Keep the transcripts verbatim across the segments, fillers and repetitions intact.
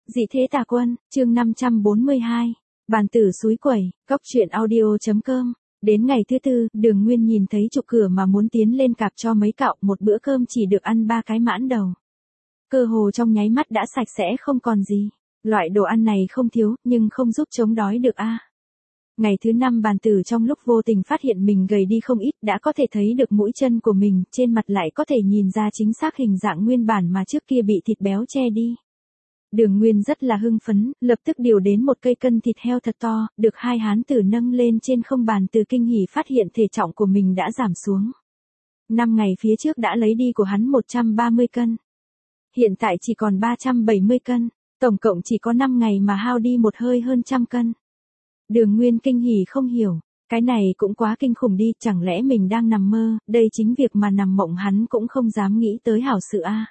Dị thế tà quân, chương năm trăm bốn mươi hai. Bàn tử suối quẩy, cóc truyện audio.com. Đến ngày thứ tư, Đường Nguyên nhìn thấy trục cửa mà muốn tiến lên cạp cho mấy cạo, một bữa cơm chỉ được ăn ba cái mãn đầu. Cơ hồ trong nháy mắt đã sạch sẽ không còn gì. Loại đồ ăn này không thiếu, nhưng không giúp chống đói được a. Ngày thứ năm bàn tử trong lúc vô tình phát hiện mình gầy đi không ít, đã có thể thấy được mũi chân của mình, trên mặt lại có thể nhìn ra chính xác hình dạng nguyên bản mà trước kia bị thịt béo che đi. Đường Nguyên rất là hưng phấn, lập tức điều đến một cây cân thịt heo thật to, được hai hán tử nâng lên trên không. Bàn tử kinh hỉ phát hiện thể trọng của mình đã giảm xuống. Năm ngày phía trước đã lấy đi của hắn một trăm ba mươi cân. Hiện tại chỉ còn ba trăm bảy mươi cân, tổng cộng chỉ có năm ngày mà hao đi một hơi hơn trăm cân. Đường Nguyên kinh hỉ không hiểu, cái này cũng quá kinh khủng đi, chẳng lẽ mình đang nằm mơ, đây chính việc mà nằm mộng hắn cũng không dám nghĩ tới hảo sự a.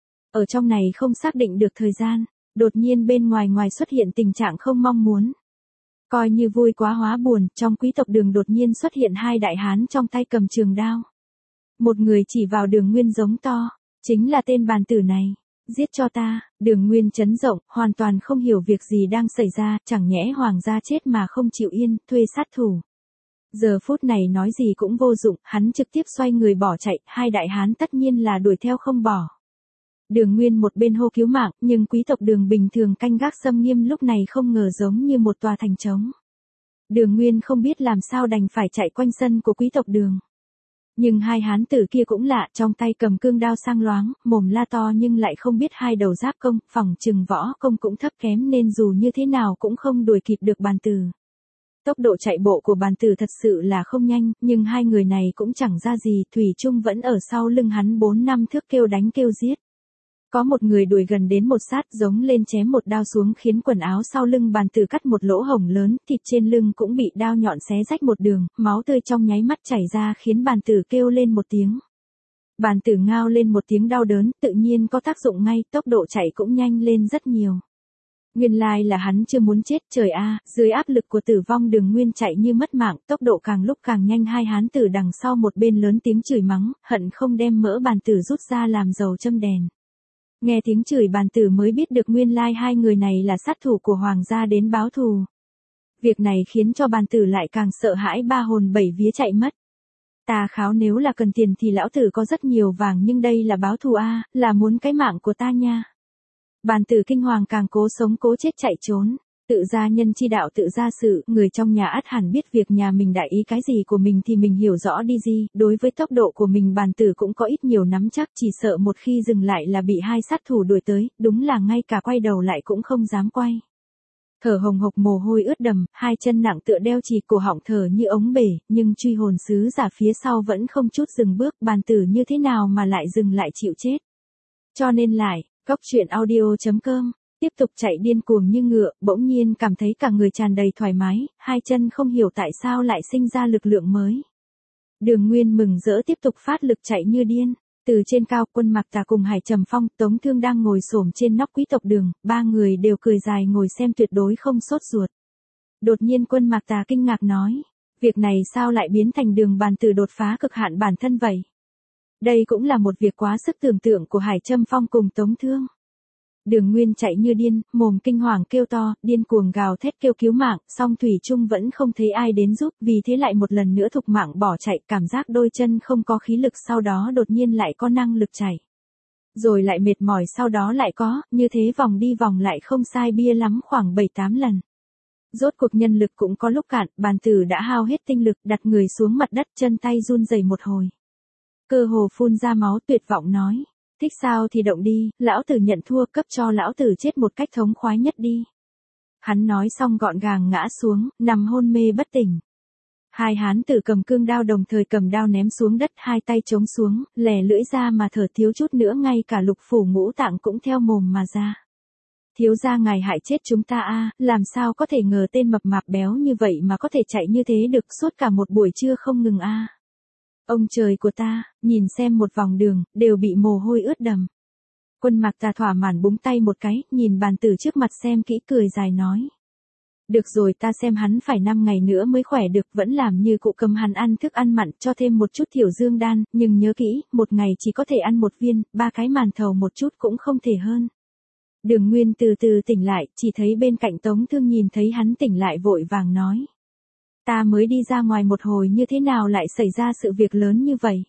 Ở trong này không xác định được thời gian, đột nhiên bên ngoài ngoài xuất hiện tình trạng không mong muốn. Coi như vui quá hóa buồn, trong quý tộc Đường đột nhiên xuất hiện hai đại hán trong tay cầm trường đao. Một người chỉ vào Đường Nguyên giống to, chính là tên bàn tử này, giết cho ta. Đường Nguyên chấn rộng, hoàn toàn không hiểu việc gì đang xảy ra, chẳng nhẽ hoàng gia chết mà không chịu yên, thuê sát thủ. Giờ phút này nói gì cũng vô dụng, hắn trực tiếp xoay người bỏ chạy, hai đại hán tất nhiên là đuổi theo không bỏ. Đường Nguyên một bên hô cứu mạng, nhưng quý tộc Đường bình thường canh gác xâm nghiêm lúc này không ngờ giống như một tòa thành trống. Đường Nguyên không biết làm sao đành phải chạy quanh sân của quý tộc Đường. Nhưng hai hán tử kia cũng lạ, trong tay cầm cương đao sang loáng, mồm la to nhưng lại không biết hai đầu giáp công, phỏng chừng võ công cũng thấp kém nên dù như thế nào cũng không đuổi kịp được bàn tử. Tốc độ chạy bộ của bàn tử thật sự là không nhanh, nhưng hai người này cũng chẳng ra gì, thủy chung vẫn ở sau lưng hắn bốn năm thước kêu đánh kêu giết. Có một người đuổi gần đến một sát giống lên chém một đao xuống khiến quần áo sau lưng bàn tử cắt một lỗ hổng lớn, thịt trên lưng cũng bị đao nhọn xé rách một đường, máu tươi trong nháy mắt chảy ra khiến bàn tử kêu lên một tiếng. Bàn tử ngao lên một tiếng đau đớn, tự nhiên có tác dụng ngay, tốc độ chạy cũng nhanh lên rất nhiều. Nguyên lai là hắn chưa muốn chết, trời a, dưới áp lực của tử vong Đường Nguyên chạy như mất mạng, tốc độ càng lúc càng nhanh. Hai hán tử đằng sau một bên lớn tiếng chửi mắng, hận không đem mỡ bàn tử rút ra làm dầu châm đèn. Nghe tiếng chửi bàn tử mới biết được nguyên lai hai người này là sát thủ của hoàng gia đến báo thù. Việc này khiến cho bàn tử lại càng sợ hãi, ba hồn bảy vía chạy mất. Ta kháo nếu là cần tiền thì lão tử có rất nhiều vàng, nhưng đây là báo thù a, là muốn cái mạng của ta nha. Bàn tử kinh hoàng càng cố sống cố chết chạy trốn. Tự gia nhân chi đạo tự gia sự, người trong nhà ắt hẳn biết việc nhà mình đại ý cái gì của mình thì mình hiểu rõ đi gì, đối với tốc độ của mình bàn tử cũng có ít nhiều nắm chắc, chỉ sợ một khi dừng lại là bị hai sát thủ đuổi tới, đúng là ngay cả quay đầu lại cũng không dám quay. Thở hồng hộc mồ hôi ướt đầm, hai chân nặng tựa đeo chì, cổ họng thở như ống bể, nhưng truy hồn sứ giả phía sau vẫn không chút dừng bước. Bàn tử như thế nào mà lại dừng lại chịu chết. Cho nên lại, cóc truyện audio.com. Tiếp tục chạy điên cuồng như ngựa, bỗng nhiên cảm thấy cả người tràn đầy thoải mái, hai chân không hiểu tại sao lại sinh ra lực lượng mới. Đường Nguyên mừng rỡ tiếp tục phát lực chạy như điên. Từ trên cao, Quân Mạc Tà cùng Hải Trầm Phong, Tống Thương đang ngồi xổm trên nóc quý tộc Đường, ba người đều cười dài ngồi xem tuyệt đối không sốt ruột. Đột nhiên Quân Mạc Tà kinh ngạc nói, việc này sao lại biến thành Đường bàn tử đột phá cực hạn bản thân vậy? Đây cũng là một việc quá sức tưởng tượng của Hải Trầm Phong cùng Tống Thương. Đường Nguyên chạy như điên, mồm kinh hoàng kêu to, điên cuồng gào thét kêu cứu mạng, song thủy chung vẫn không thấy ai đến giúp, vì thế lại một lần nữa thục mạng bỏ chạy, cảm giác đôi chân không có khí lực, sau đó đột nhiên lại có năng lực chạy. Rồi lại mệt mỏi, sau đó lại có, như thế vòng đi vòng lại không sai bia lắm khoảng bảy tám lần. Rốt cuộc nhân lực cũng có lúc cạn, bàn tử đã hao hết tinh lực, đặt người xuống mặt đất, chân tay run rẩy một hồi. Cơ hồ phun ra máu, tuyệt vọng nói. Thích sao thì động đi, lão tử nhận thua, cấp cho lão tử chết một cách thống khoái nhất đi. Hắn nói xong gọn gàng ngã xuống, nằm hôn mê bất tỉnh. Hai hán tử cầm cương đao đồng thời cầm đao ném xuống đất, hai tay chống xuống, lè lưỡi ra mà thở, thiếu chút nữa ngay cả lục phủ ngũ tạng cũng theo mồm mà ra. Thiếu gia ngài hại chết chúng ta a, làm sao có thể ngờ tên mập mạp béo như vậy mà có thể chạy như thế được suốt cả một buổi trưa không ngừng a. Ông trời của ta, nhìn xem một vòng đường, đều bị mồ hôi ướt đầm. Quân Mạc Tà thỏa mãn búng tay một cái, nhìn bàn tử trước mặt xem kỹ, cười dài nói. Được rồi, ta xem hắn phải năm ngày nữa mới khỏe được, vẫn làm như cụ cầm hắn ăn thức ăn mặn, cho thêm một chút thiểu dương đan, nhưng nhớ kỹ, một ngày chỉ có thể ăn một viên, ba cái màn thầu một chút cũng không thể hơn. Đường Nguyên từ từ tỉnh lại, chỉ thấy bên cạnh Tống Thương nhìn thấy hắn tỉnh lại vội vàng nói. Ta mới đi ra ngoài một hồi như thế nào lại xảy ra sự việc lớn như vậy?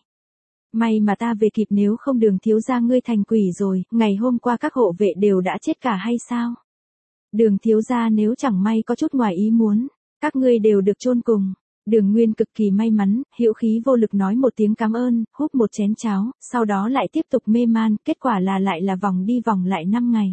May mà ta về kịp, nếu không Đường thiếu gia ngươi thành quỷ rồi, ngày hôm qua các hộ vệ đều đã chết cả hay sao? Đường thiếu gia nếu chẳng may có chút ngoài ý muốn, các ngươi đều được chôn cùng. Đường Nguyên cực kỳ may mắn, hữu khí vô lực nói một tiếng cảm ơn, húp một chén cháo, sau đó lại tiếp tục mê man, kết quả là lại là vòng đi vòng lại năm ngày.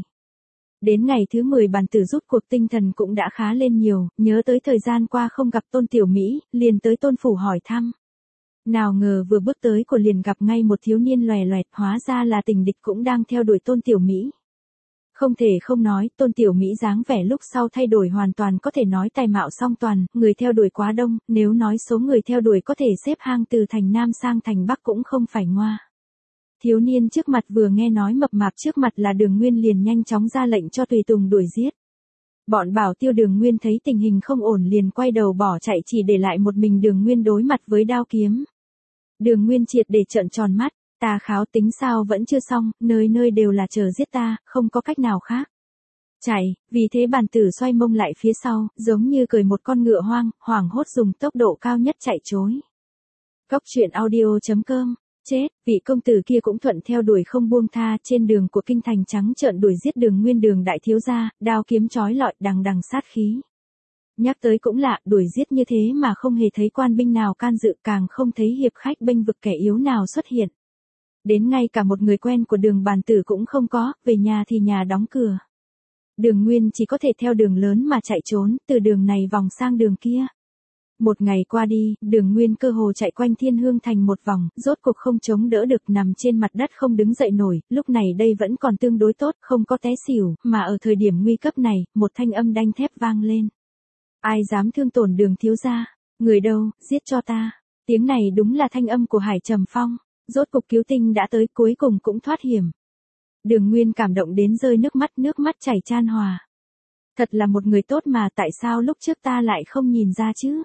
Đến ngày thứ mười bàn tử rút cuộc tinh thần cũng đã khá lên nhiều, nhớ tới thời gian qua không gặp Tôn Tiểu Mỹ, liền tới Tôn phủ hỏi thăm. Nào ngờ vừa bước tới của liền gặp ngay một thiếu niên lòe loẹt, hóa ra là tình địch cũng đang theo đuổi Tôn Tiểu Mỹ. Không thể không nói, Tôn Tiểu Mỹ dáng vẻ lúc sau thay đổi hoàn toàn, có thể nói tài mạo song toàn, người theo đuổi quá đông, nếu nói số người theo đuổi có thể xếp hang từ thành Nam sang thành Bắc cũng không phải ngoa. Thiếu niên trước mặt vừa nghe nói mập mạp trước mặt là Đường Nguyên liền nhanh chóng ra lệnh cho tùy tùng đuổi giết. Bọn bảo tiêu Đường Nguyên thấy tình hình không ổn liền quay đầu bỏ chạy, chỉ để lại một mình Đường Nguyên đối mặt với đao kiếm. Đường Nguyên triệt để trợn tròn mắt, ta kháo tính sao vẫn chưa xong, nơi nơi đều là chờ giết ta, không có cách nào khác. Chạy, vì thế bàn tử xoay mông lại phía sau, giống như cười một con ngựa hoang, hoảng hốt dùng tốc độ cao nhất chạy trối. Cốc truyện audio chấm com. Chết, vị công tử kia cũng thuận theo đuổi không buông tha, trên đường của kinh thành trắng trợn đuổi giết Đường Nguyên Đường đại thiếu gia, đao kiếm chói lọi đằng đằng sát khí. Nhắc tới cũng lạ, đuổi giết như thế mà không hề thấy quan binh nào can dự, càng không thấy hiệp khách bênh vực kẻ yếu nào xuất hiện. Đến ngay cả một người quen của Đường bàn tử cũng không có, về nhà thì nhà đóng cửa. Đường Nguyên chỉ có thể theo đường lớn mà chạy trốn, từ đường này vòng sang đường kia. Một ngày qua đi, Đường Nguyên cơ hồ chạy quanh Thiên Hương thành một vòng, rốt cuộc không chống đỡ được, nằm trên mặt đất không đứng dậy nổi, lúc này đây vẫn còn tương đối tốt, không có té xỉu, mà ở thời điểm nguy cấp này, một thanh âm đanh thép vang lên. Ai dám thương tổn Đường thiếu gia? Người đâu, giết cho ta. Tiếng này đúng là thanh âm của Hải Trầm Phong, rốt cục cứu tinh đã tới, cuối cùng cũng thoát hiểm. Đường Nguyên cảm động đến rơi nước mắt, nước mắt chảy chan hòa. Thật là một người tốt mà, tại sao lúc trước ta lại không nhìn ra chứ?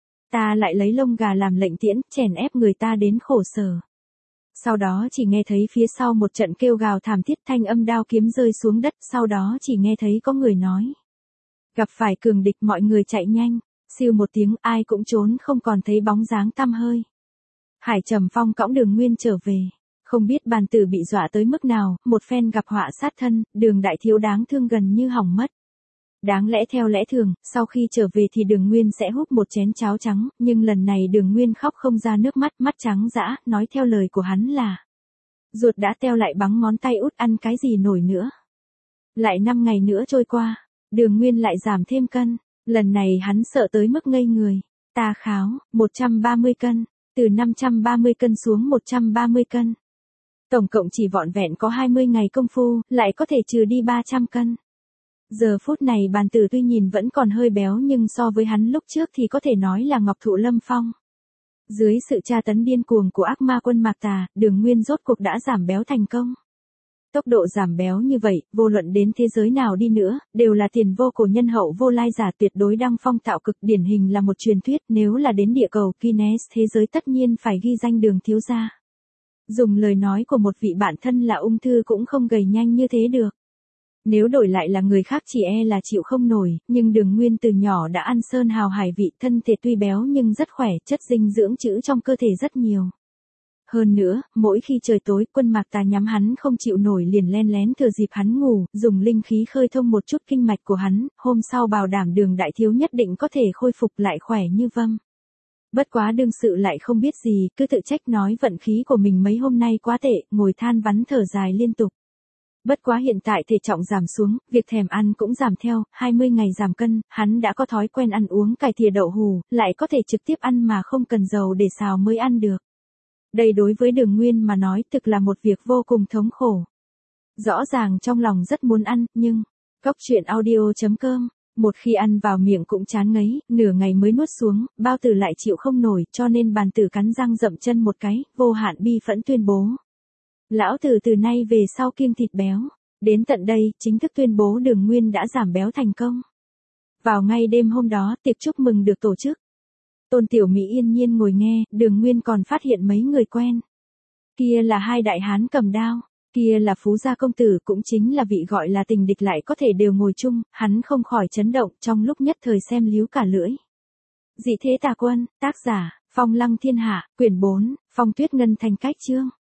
Ta lại lấy lông gà làm lệnh tiễn, chèn ép người ta đến khổ sở. Sau đó chỉ nghe thấy phía sau một trận kêu gào thảm thiết, thanh âm đao kiếm rơi xuống đất, sau đó chỉ nghe thấy có người nói. Gặp phải cường địch mọi người chạy nhanh, siêu một tiếng ai cũng trốn không còn thấy bóng dáng tăm hơi. Hải Trầm Phong cõng Đường Nguyên trở về. Không biết bàn tử bị dọa tới mức nào, một phen gặp họa sát thân, Đường đại thiếu đáng thương gần như hỏng mất. Đáng lẽ theo lẽ thường, sau khi trở về thì Đường Nguyên sẽ húp một chén cháo trắng, nhưng lần này Đường Nguyên khóc không ra nước mắt, mắt trắng dã, nói theo lời của hắn là. Ruột đã teo lại bắn ngón tay út, ăn cái gì nổi nữa. Lại năm ngày nữa trôi qua, Đường Nguyên lại giảm thêm cân, lần này hắn sợ tới mức ngây người. Ta kháo, một trăm ba mươi cân, từ năm trăm ba mươi cân xuống một trăm ba mươi cân. Tổng cộng chỉ vỏn vẹn có hai mươi ngày công phu, lại có thể trừ đi ba trăm cân. Giờ phút này bàn tử tuy nhìn vẫn còn hơi béo nhưng so với hắn lúc trước thì có thể nói là ngọc thụ lâm phong. Dưới sự tra tấn điên cuồng của ác ma quân Mạc Tà, Đường Nguyên rốt cuộc đã giảm béo thành công. Tốc độ giảm béo như vậy, vô luận đến thế giới nào đi nữa, đều là tiền vô cổ nhân hậu vô lai giả, tuyệt đối đăng phong tạo cực, điển hình là một truyền thuyết, nếu là đến địa cầu Guinness thế giới tất nhiên phải ghi danh Đường thiếu gia. Dùng lời nói của một vị bạn thân là ung thư cũng không gầy nhanh như thế được. Nếu đổi lại là người khác chỉ e là chịu không nổi, nhưng Đường Nguyên từ nhỏ đã ăn sơn hào hải vị, thân thể tuy béo nhưng rất khỏe, chất dinh dưỡng trữ trong cơ thể rất nhiều. Hơn nữa, mỗi khi trời tối, quân Mạc Tà nhắm hắn không chịu nổi liền len lén thừa dịp hắn ngủ, dùng linh khí khơi thông một chút kinh mạch của hắn, hôm sau bảo đảm Đường đại thiếu nhất định có thể khôi phục lại khỏe như vâm. Bất quá đương sự lại không biết gì, cứ tự trách nói vận khí của mình mấy hôm nay quá tệ, ngồi than vắn thở dài liên tục. Bất quá hiện tại thể trọng giảm xuống, việc thèm ăn cũng giảm theo, hai mươi ngày giảm cân, hắn đã có thói quen ăn uống cải thìa đậu hù, lại có thể trực tiếp ăn mà không cần dầu để xào mới ăn được. Đây đối với Đường Nguyên mà nói thực là một việc vô cùng thống khổ. Rõ ràng trong lòng rất muốn ăn, nhưng, cốc truyện audio chấm com, một khi ăn vào miệng cũng chán ngấy, nửa ngày mới nuốt xuống, bao tử lại chịu không nổi, cho nên bàn tử cắn răng dậm chân một cái, vô hạn bi phẫn tuyên bố. Lão tử từ nay về sau kiêng thịt béo. Đến tận đây, chính thức tuyên bố Đường Nguyên đã giảm béo thành công. Vào ngay đêm hôm đó, tiệc chúc mừng được tổ chức. Tôn Tiểu Mỹ yên nhiên ngồi nghe, Đường Nguyên còn phát hiện mấy người quen. Kia là hai đại hán cầm đao. Kia là Phú gia công tử, cũng chính là vị gọi là tình địch lại có thể đều ngồi chung, hắn không khỏi chấn động, trong lúc nhất thời xem líu cả lưỡi. Dị thế tà quân, tác giả, Phong Lăng Thiên Hạ, quyển bốn, Phong Tuyết Ngân thành cách chương.